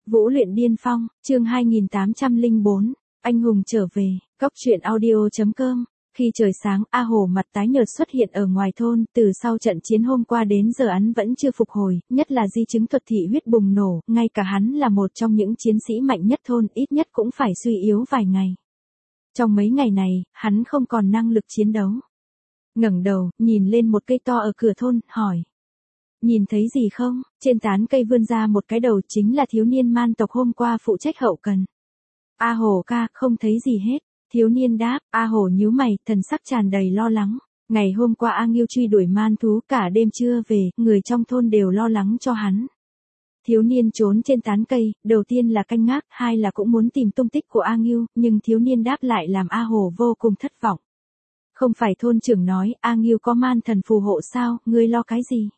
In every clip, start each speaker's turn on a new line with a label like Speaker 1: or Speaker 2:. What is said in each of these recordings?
Speaker 1: Vũ luyện điên phong, chương 2804, anh hùng trở về, cóc truyện audio.com. Khi trời sáng, A Hổ mặt tái nhợt xuất hiện ở ngoài thôn, từ sau trận chiến hôm qua đến giờ hắn vẫn chưa phục hồi, nhất là di chứng thuật thị huyết bùng nổ, ngay cả hắn là một trong những chiến sĩ mạnh nhất thôn, ít nhất cũng phải suy yếu vài ngày. Trong mấy ngày này, hắn không còn năng lực chiến đấu. Ngẩng đầu, nhìn lên một cây to ở cửa thôn, hỏi. Nhìn thấy gì không? Trên tán cây vươn ra một cái đầu, chính là thiếu niên man tộc hôm qua phụ trách hậu cần. A Hổ ca, không thấy gì hết. Thiếu niên đáp. A Hổ nhíu mày, thần sắc tràn đầy lo lắng. Ngày hôm qua A Nghiêu truy đuổi man thú cả đêm chưa về, người trong thôn đều lo lắng cho hắn. Thiếu niên trốn trên tán cây, đầu tiên là canh ngác, hai là cũng muốn tìm tung tích của A Nghiêu, nhưng thiếu niên đáp lại làm A Hổ vô cùng thất vọng. Không phải thôn trưởng nói, A Nghiêu có man thần phù hộ sao, ngươi lo cái gì?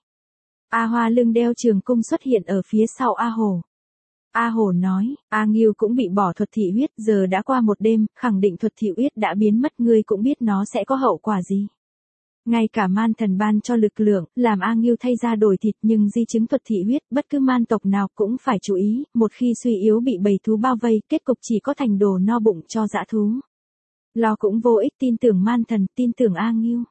Speaker 1: A Hoa lưng đeo trường cung xuất hiện ở phía sau A Hổ. A Hổ nói, A Nghiêu cũng bị bỏ thuật thị huyết, giờ đã qua một đêm, khẳng định thuật thị huyết đã biến mất, ngươi cũng biết nó sẽ có hậu quả gì. Ngay cả man thần ban cho lực lượng, làm A Nghiêu thay ra đổi thịt, nhưng di chứng thuật thị huyết, bất cứ man tộc nào cũng phải chú ý, một khi suy yếu bị bầy thú bao vây, kết cục chỉ có thành đồ no bụng cho dã thú. Lo cũng vô ích, tin tưởng man thần, tin tưởng A Nghiêu.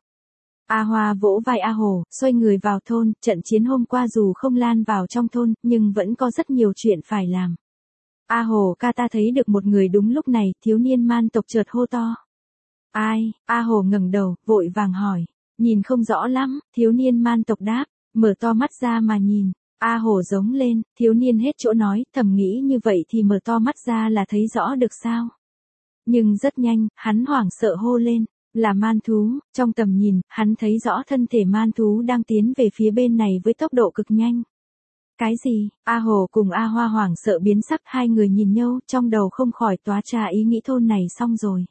Speaker 1: A Hoa vỗ vai A Hổ, xoay người vào thôn, trận chiến hôm qua dù không lan vào trong thôn, nhưng vẫn có rất nhiều chuyện phải làm. A Hổ ca, ta thấy được một người. Đúng lúc này, thiếu niên man tộc chợt hô to. Ai? A Hổ ngẩng đầu, vội vàng hỏi. Nhìn không rõ lắm, thiếu niên man tộc đáp, mở to mắt ra mà nhìn. A Hổ giống lên, thiếu niên hết chỗ nói, thầm nghĩ như vậy thì mở to mắt ra là thấy rõ được sao? Nhưng rất nhanh, hắn hoảng sợ hô lên. Là man thú, trong tầm nhìn, hắn thấy rõ thân thể man thú đang tiến về phía bên này với tốc độ cực nhanh. Cái gì? A Hổ cùng A Hoa hoảng sợ biến sắc, hai người nhìn nhau, trong đầu không khỏi toát ra ý nghĩ thôn này xong rồi.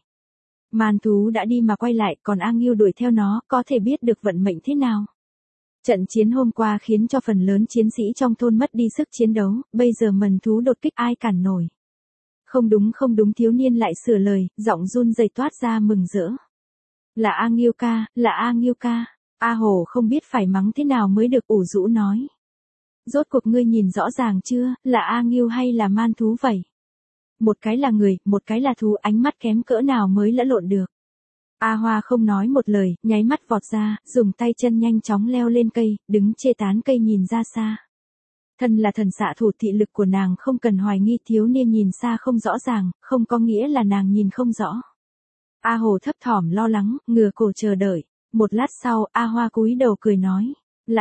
Speaker 1: Man thú đã đi mà quay lại, còn A Nghiêu đuổi theo nó, có thể biết được vận mệnh thế nào. Trận chiến hôm qua khiến cho phần lớn chiến sĩ trong thôn mất đi sức chiến đấu, bây giờ man thú đột kích ai cản nổi. Không đúng, thiếu niên lại sửa lời, giọng run rẩy toát ra mừng rỡ. Là A Nghiêu ca, là A Nghiêu ca. A Hổ không biết phải mắng thế nào mới được, ủ rũ nói. Rốt cuộc ngươi nhìn rõ ràng chưa, là A Nghiêu hay là man thú vậy? Một cái là người, một cái là thú, ánh mắt kém cỡ nào mới lẫn lộn được. A Hoa không nói một lời, nháy mắt vọt ra, dùng tay chân nhanh chóng leo lên cây, đứng chê tán cây nhìn ra xa. Thân là thần xạ thủ, thị lực của nàng không cần hoài nghi, thiếu niên nhìn xa không rõ ràng, không có nghĩa là nàng nhìn không rõ. A Hổ thấp thỏm lo lắng, ngửa cổ chờ đợi. Một lát sau, A Hoa cúi đầu cười nói. Là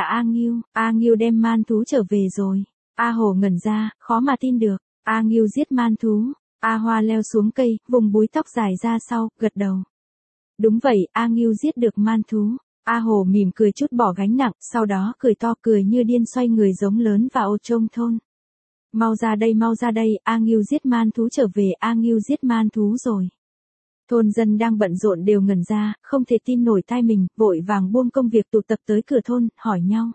Speaker 1: A Nghiêu đem man thú trở về rồi. A Hổ ngẩn ra, khó mà tin được. A Nghiêu giết man thú. A Hoa leo xuống cây, vùng búi tóc dài ra sau, gật đầu. Đúng vậy, A Nghiêu giết được man thú. A Hổ mỉm cười chút bỏ gánh nặng, sau đó cười to, cười như điên, xoay người giống lớn vào trong thôn. Mau ra đây, A Nghiêu giết man thú trở về, A Nghiêu giết man thú rồi. Thôn dân đang bận rộn đều ngẩn ra, không thể tin nổi tai mình, vội vàng buông công việc tụ tập tới cửa thôn, hỏi nhau.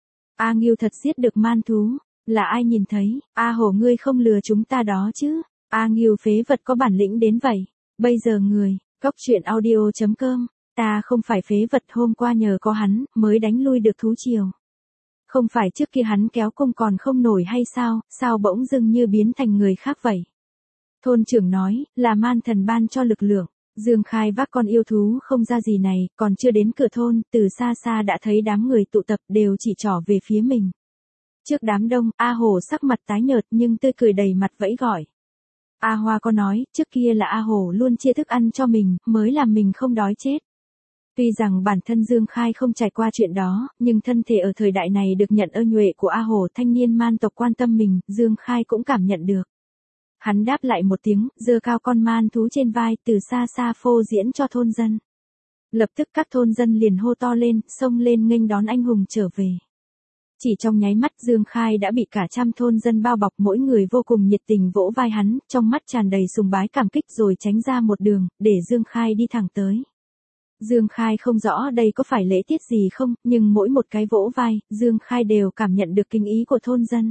Speaker 1: A Nghiêu thật giết được man thú, là ai nhìn thấy? A Hổ, ngươi không lừa chúng ta đó chứ? A Nghiêu phế vật có bản lĩnh đến vậy. Bây giờ người, cóc truyện audio.com, ta không phải phế vật, hôm qua nhờ có hắn, mới đánh lui được thú triều. Không phải trước kia hắn kéo cung còn không nổi hay sao bỗng dưng như biến thành người khác vậy? Thôn trưởng nói, là man thần ban cho lực lượng. Dương Khai vác con yêu thú không ra gì này, còn chưa đến cửa thôn, từ xa xa đã thấy đám người tụ tập đều chỉ trỏ về phía mình. Trước đám đông, A Hổ sắc mặt tái nhợt nhưng tươi cười đầy mặt vẫy gọi. A Hoa có nói, trước kia là A Hổ luôn chia thức ăn cho mình, mới làm mình không đói chết. Tuy rằng bản thân Dương Khai không trải qua chuyện đó, nhưng thân thể ở thời đại này được nhận ơn nhuệ của A Hổ, thanh niên man tộc quan tâm mình, Dương Khai cũng cảm nhận được. Hắn đáp lại một tiếng, giơ cao con man thú trên vai, từ xa xa phô diễn cho thôn dân. Lập tức các thôn dân liền hô to lên, xông lên nghênh đón anh hùng trở về. Chỉ trong nháy mắt, Dương Khai đã bị cả trăm thôn dân bao bọc, mỗi người vô cùng nhiệt tình vỗ vai hắn, trong mắt tràn đầy sùng bái cảm kích, rồi tránh ra một đường, để Dương Khai đi thẳng tới. Dương Khai không rõ đây có phải lễ tiết gì không, nhưng mỗi một cái vỗ vai, Dương Khai đều cảm nhận được kinh ý của thôn dân.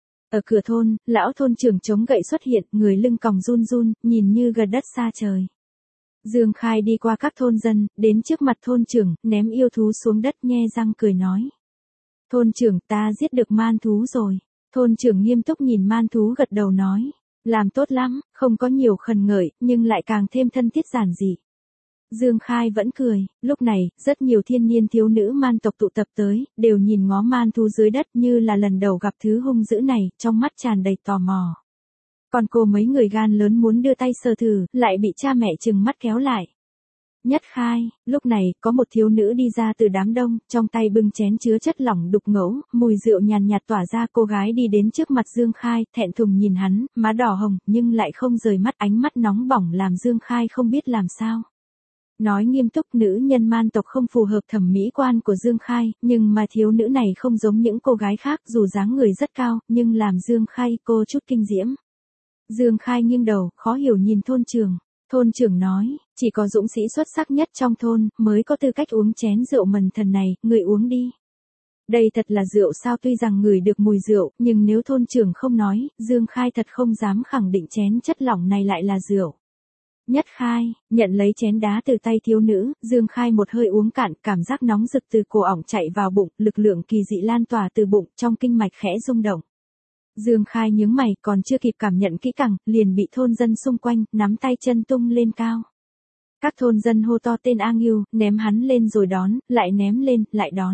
Speaker 1: Ở cửa thôn, lão thôn trưởng chống gậy xuất hiện, người lưng còng run run, nhìn như gần đất xa trời. Dương Khai đi qua các thôn dân, đến trước mặt thôn trưởng, ném yêu thú xuống đất, nhe răng cười nói. Thôn trưởng, ta giết được man thú rồi. Thôn trưởng nghiêm túc nhìn man thú gật đầu nói. Làm tốt lắm, không có nhiều khần ngợi, nhưng lại càng thêm thân thiết giản dị. Dương Khai vẫn cười, lúc này, rất nhiều thiên niên thiếu nữ man tộc tụ tập tới, đều nhìn ngó man thú dưới đất như là lần đầu gặp thứ hung dữ này, trong mắt tràn đầy tò mò. Còn cô mấy người gan lớn muốn đưa tay sờ thử, lại bị cha mẹ trừng mắt kéo lại. Nhất Khai, lúc này, có một thiếu nữ đi ra từ đám đông, trong tay bưng chén chứa chất lỏng đục ngầu, mùi rượu nhàn nhạt tỏa ra. Cô gái đi đến trước mặt Dương Khai, thẹn thùng nhìn hắn, má đỏ hồng, nhưng lại không rời mắt, ánh mắt nóng bỏng làm Dương Khai không biết làm sao. Nói nghiêm túc, nữ nhân man tộc không phù hợp thẩm mỹ quan của Dương Khai, nhưng mà thiếu nữ này không giống những cô gái khác, dù dáng người rất cao, nhưng làm Dương Khai cô chút kinh diễm. Dương Khai nghiêng đầu, khó hiểu nhìn thôn trưởng. Thôn trưởng nói, chỉ có dũng sĩ xuất sắc nhất trong thôn, mới có tư cách uống chén rượu mần thần này, người uống đi. Đây thật là rượu sao? Tuy rằng ngửi được mùi rượu, nhưng nếu thôn trưởng không nói, Dương Khai thật không dám khẳng định chén chất lỏng này lại là rượu. Nhất Khai, nhận lấy chén đá từ tay thiếu nữ, Dương Khai một hơi uống cạn, cảm giác nóng rực từ cổ ỏng chạy vào bụng, lực lượng kỳ dị lan tỏa từ bụng, trong kinh mạch khẽ rung động. Dương Khai nhướng mày, còn chưa kịp cảm nhận kỹ càng, liền bị thôn dân xung quanh, nắm tay chân tung lên cao. Các thôn dân hô to tên A Ngưu, ném hắn lên rồi đón, lại ném lên, lại đón.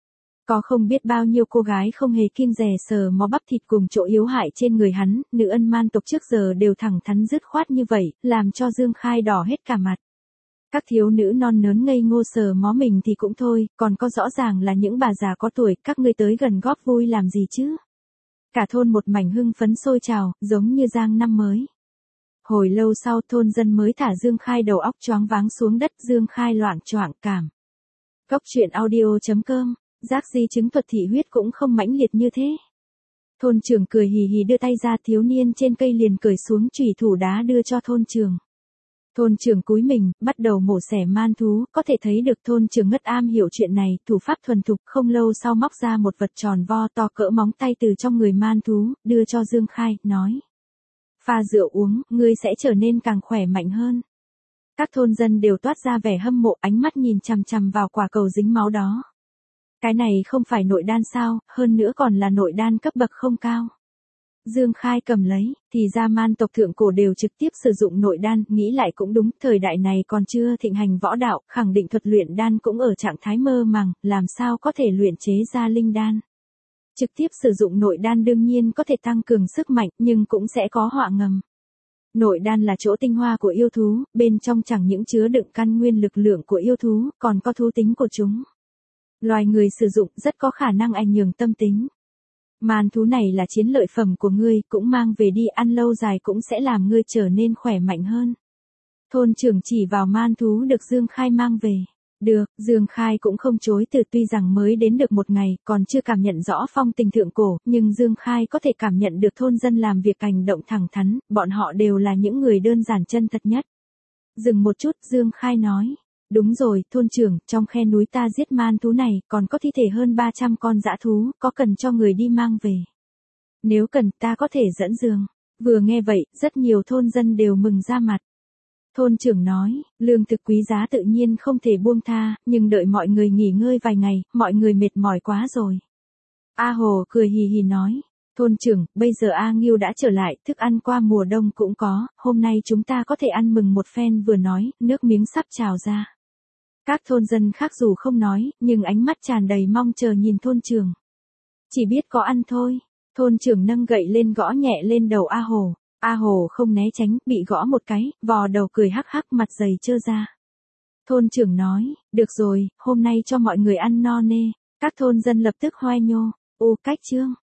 Speaker 1: Có không biết bao nhiêu cô gái không hề kiêng dè sờ mó bắp thịt cùng chỗ yếu hại trên người hắn, nữ ân man tộc trước giờ đều thẳng thắn dứt khoát như vậy, làm cho Dương Khai đỏ hết cả mặt. Các thiếu nữ non nớn ngây ngô sờ mó mình thì cũng thôi, còn có rõ ràng là những bà già có tuổi, các ngươi tới gần góp vui làm gì chứ? Cả thôn một mảnh hưng phấn sôi trào, giống như giang năm mới. Hồi lâu sau thôn dân mới thả Dương Khai đầu óc choáng váng xuống đất, Dương Khai loạng choạng cảm. Góc truyện audio.com, giác di chứng thuật thị huyết cũng không mãnh liệt như thế. Thôn trưởng cười hì hì đưa tay ra, thiếu niên trên cây liền cởi xuống chùy thủ đá đưa cho thôn trưởng. Thôn trưởng cúi mình, bắt đầu mổ xẻ man thú, có thể thấy được thôn trưởng ngất am hiểu chuyện này, thủ pháp thuần thục, không lâu sau móc ra một vật tròn vo to cỡ móng tay từ trong người man thú, đưa cho Dương Khai, nói. Pha rượu uống, ngươi sẽ trở nên càng khỏe mạnh hơn. Các thôn dân đều toát ra vẻ hâm mộ, ánh mắt nhìn chằm chằm vào quả cầu dính máu đó. Cái này không phải nội đan sao, hơn nữa còn là nội đan cấp bậc không cao. Dương Khai cầm lấy, thì ra man tộc thượng cổ đều trực tiếp sử dụng nội đan, nghĩ lại cũng đúng, thời đại này còn chưa thịnh hành võ đạo, khẳng định thuật luyện đan cũng ở trạng thái mơ màng, làm sao có thể luyện chế ra linh đan. Trực tiếp sử dụng nội đan đương nhiên có thể tăng cường sức mạnh, nhưng cũng sẽ có họa ngầm. Nội đan là chỗ tinh hoa của yêu thú, bên trong chẳng những chứa đựng căn nguyên lực lượng của yêu thú, còn có thú tính của chúng. Loài người sử dụng rất có khả năng ảnh hưởng tâm tính. Man thú này là chiến lợi phẩm của ngươi, cũng mang về đi, ăn lâu dài cũng sẽ làm ngươi trở nên khỏe mạnh hơn. Thôn trưởng chỉ vào man thú được Dương Khai mang về. Được, Dương Khai cũng không chối từ, tuy rằng mới đến được một ngày, còn chưa cảm nhận rõ phong tình thượng cổ, nhưng Dương Khai có thể cảm nhận được thôn dân làm việc hành động thẳng thắn, bọn họ đều là những người đơn giản chân thật nhất. Dừng một chút, Dương Khai nói. Đúng rồi, thôn trưởng, trong khe núi ta giết man thú này, còn có thi thể hơn 300 con dã thú, có cần cho người đi mang về. Nếu cần, ta có thể dẫn giường. Vừa nghe vậy, rất nhiều thôn dân đều mừng ra mặt. Thôn trưởng nói, lương thực quý giá tự nhiên không thể buông tha, nhưng đợi mọi người nghỉ ngơi vài ngày, mọi người mệt mỏi quá rồi. A Hồ cười hì hì nói, thôn trưởng, bây giờ A Ngưu đã trở lại, thức ăn qua mùa đông cũng có, hôm nay chúng ta có thể ăn mừng một phen. Vừa nói, nước miếng sắp trào ra. Các thôn dân khác dù không nói, nhưng ánh mắt tràn đầy mong chờ nhìn thôn trưởng. Chỉ biết có ăn thôi. Thôn trưởng nâng gậy lên gõ nhẹ lên đầu A Hồ. A Hồ không né tránh, bị gõ một cái, vò đầu cười hắc hắc, mặt dày trơ ra. Thôn trưởng nói, được rồi, hôm nay cho mọi người ăn no nê. Các thôn dân lập tức hoai nhô. Cách chương.